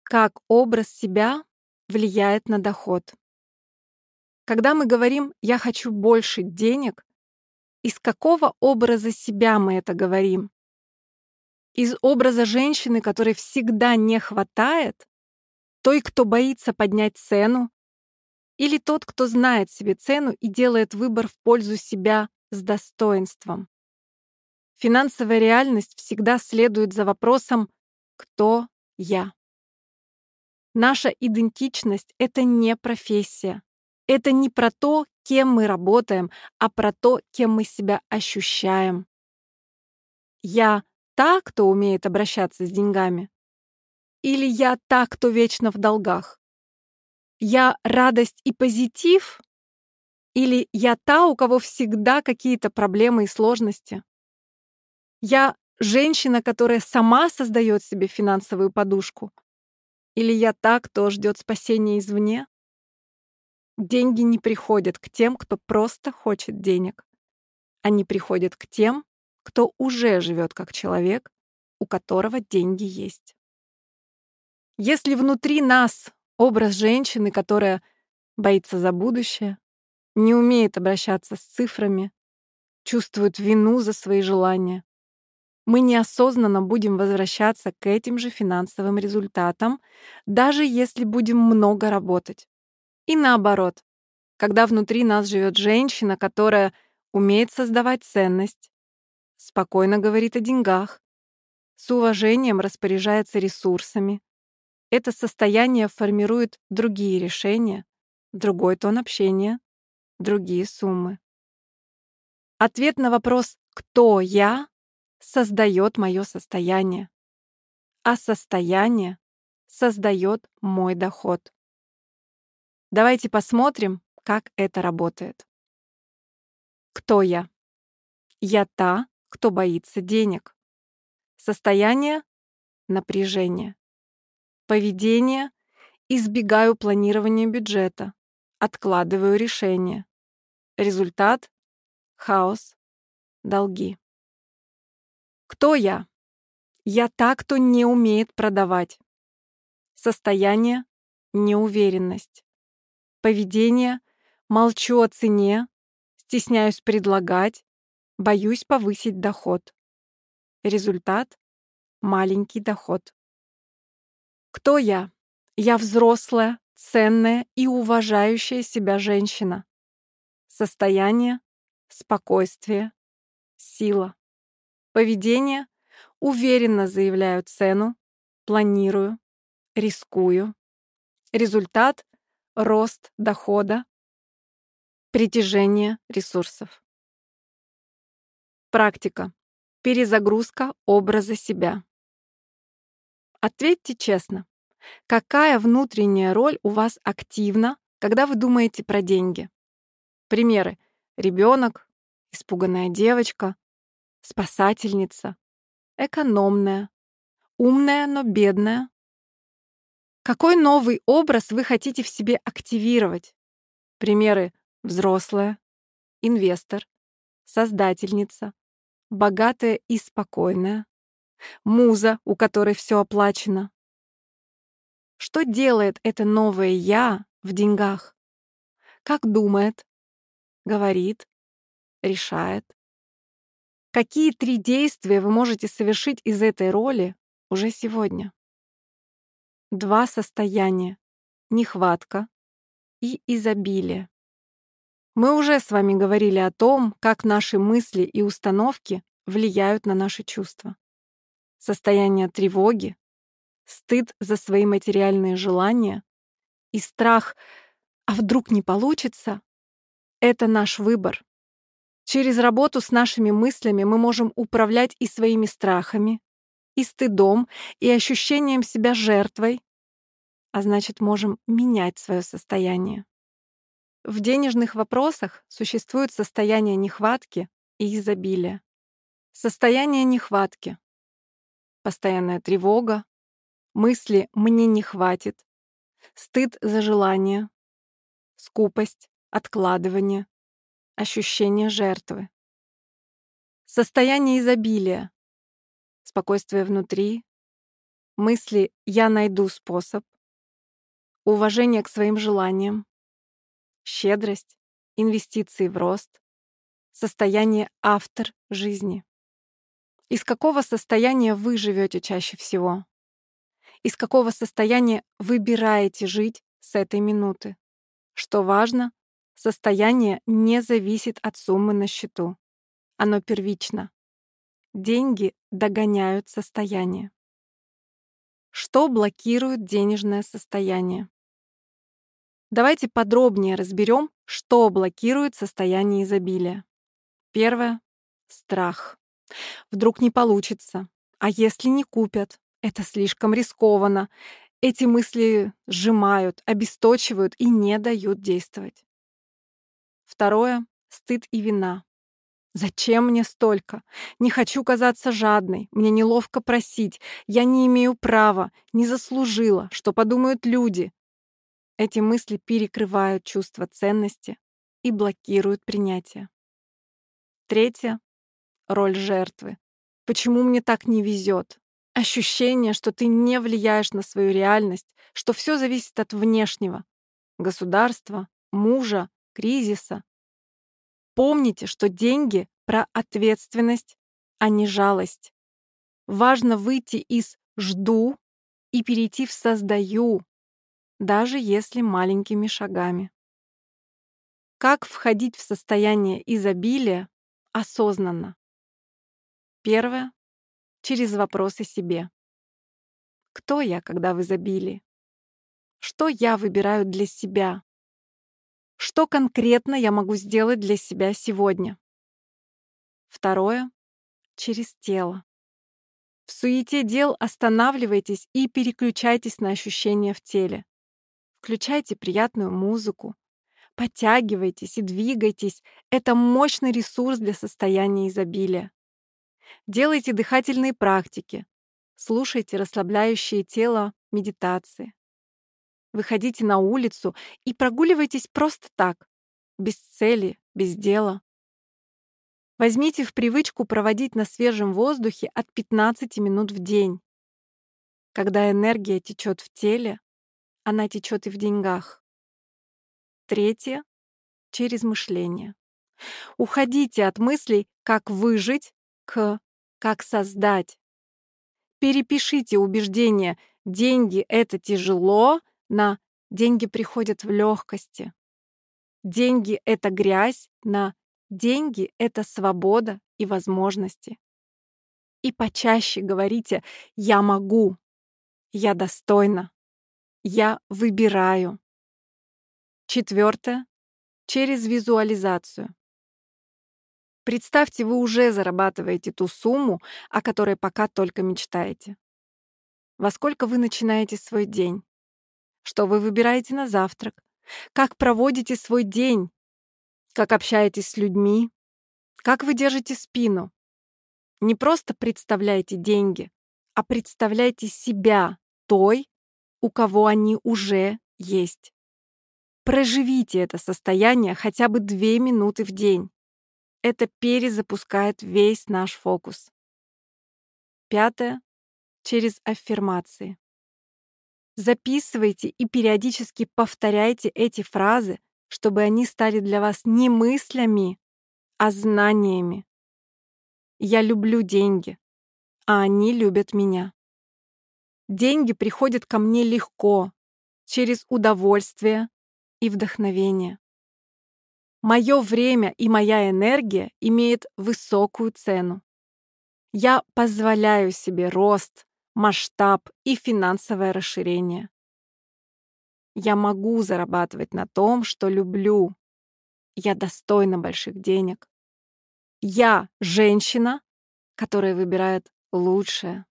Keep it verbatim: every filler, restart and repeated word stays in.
Как образ себя влияет на доход? Когда мы говорим «я хочу больше денег», из какого образа себя мы это говорим? Из образа женщины, которой всегда не хватает? Той, кто боится поднять цену? Или тот, кто знает себе цену и делает выбор в пользу себя с достоинством? Финансовая реальность всегда следует за вопросом «кто я?». Наша идентичность — это не профессия. Это не про то, кем мы работаем, а про то, кем мы себя ощущаем. Я та, кто умеет обращаться с деньгами? Или я та, кто вечно в долгах? Я радость и позитив? Или я та, у кого всегда какие-то проблемы и сложности? Я женщина, которая сама создает себе финансовую подушку? Или я та, кто ждет спасения извне? Деньги не приходят к тем, кто просто хочет денег. Они приходят к тем, кто уже живет как человек, у которого деньги есть. Если внутри нас образ женщины, которая боится за будущее, не умеет обращаться с цифрами, чувствует вину за свои желания, мы неосознанно будем возвращаться к этим же финансовым результатам, даже если будем много работать. И наоборот, когда внутри нас живет женщина, которая умеет создавать ценность, спокойно говорит о деньгах, с уважением распоряжается ресурсами, это состояние формирует другие решения, другой тон общения, другие суммы. Ответ на вопрос «кто я?» создает мое состояние, а состояние создает мой доход. Давайте посмотрим, как это работает. Кто я? Я та, кто боится денег. Состояние — напряжение. Поведение — избегаю планирования бюджета, откладываю решения. Результат — хаос, долги. Кто я? Я та, кто не умеет продавать. Состояние — неуверенность. Поведение — молчу о цене, стесняюсь предлагать, боюсь повысить доход. Результат — маленький доход. Кто я? Я взрослая, ценная и уважающая себя женщина. Состояние — спокойствие, сила. Поведение — уверенно заявляю цену, планирую, рискую. Результат — рост дохода, притяжение ресурсов. Практика. Перезагрузка образа себя. Ответьте честно, какая внутренняя роль у вас активна, когда вы думаете про деньги? Примеры: ребенок, испуганная девочка, спасательница, экономная, умная, но бедная. Какой новый образ вы хотите в себе активировать? Примеры: взрослая, инвестор, создательница, богатая и спокойная, муза, у которой все оплачено. Что делает это новое «я» в деньгах? Как думает, говорит, решает? Какие три действия вы можете совершить из этой роли уже сегодня? Два состояния — нехватка и изобилие. Мы уже с вами говорили о том, как наши мысли и установки влияют на наши чувства. Состояние тревоги, стыд за свои материальные желания и страх «а вдруг не получится?» — это наш выбор. Через работу с нашими мыслями мы можем управлять и своими страхами, и стыдом, и ощущением себя жертвой, а значит, можем менять свое состояние. В денежных вопросах существует состояние нехватки и изобилия. Состояние нехватки — постоянная тревога, мысли «мне не хватит», стыд за желание, скупость, откладывание, ощущение жертвы. Состояние изобилия — спокойствие внутри, мысли «я найду способ», уважение к своим желаниям, щедрость, инвестиции в рост, состояние автор жизни. Из какого состояния вы живете чаще всего? Из какого состояния выбираете жить с этой минуты? Что важно, состояние не зависит от суммы на счету. Оно первично. Деньги догоняют состояние. Что блокирует денежное состояние? Давайте подробнее разберем, что блокирует состояние изобилия. Первое — страх. Вдруг не получится. А если не купят? Это слишком рискованно. Эти мысли сжимают, обесточивают и не дают действовать. Второе — стыд и вина. Зачем мне столько? Не хочу казаться жадной, мне неловко просить, я не имею права, не заслужила, что подумают люди. Эти мысли перекрывают чувство ценности и блокируют принятие. Третье — роль жертвы. Почему мне так не везет? Ощущение, что ты не влияешь на свою реальность, что все зависит от внешнего — государства, мужа, кризиса. Помните, что деньги про ответственность, а не жалость. Важно выйти из «жду» и перейти в «создаю», даже если маленькими шагами. Как входить в состояние изобилия осознанно? Первое — через вопросы себе. Кто я, когда в изобилии? Что я выбираю для себя? Что конкретно я могу сделать для себя сегодня? Второе — через тело. В суете дел останавливайтесь и переключайтесь на ощущения в теле. Включайте приятную музыку, подтягивайтесь и двигайтесь. Это мощный ресурс для состояния изобилия. Делайте дыхательные практики, слушайте расслабляющие тело медитации. Выходите на улицу и прогуливайтесь просто так, без цели, без дела. Возьмите в привычку проводить на свежем воздухе от пятнадцати минут в день. Когда энергия течет в теле, она течет и в деньгах. Третье — через мышление. Уходите от мыслей «как выжить» к «как создать». Перепишите убеждение «деньги — это тяжело» на «деньги приходят в легкости». «Деньги — это грязь» на «деньги — это свобода и возможности». И почаще говорите «я могу», «я достойна», «я выбираю». Четвертое — через визуализацию. Представьте, вы уже зарабатываете ту сумму, о которой пока только мечтаете. Во сколько вы начинаете свой день? Что вы выбираете на завтрак? Как проводите свой день? Как общаетесь с людьми? Как вы держите спину? Не просто представляйте деньги, а представляйте себя той, у кого они уже есть. Проживите это состояние хотя бы две минуты в день. Это перезапускает весь наш фокус. Пятое — через аффирмации. Записывайте и периодически повторяйте эти фразы, чтобы они стали для вас не мыслями, а знаниями. Я люблю деньги, а они любят меня. Деньги приходят ко мне легко, через удовольствие и вдохновение. Мое время и моя энергия имеют высокую цену. Я позволяю себе рост, масштаб и финансовое расширение. Я могу зарабатывать на том, что люблю. Я достойна больших денег. Я женщина, которая выбирает лучшее.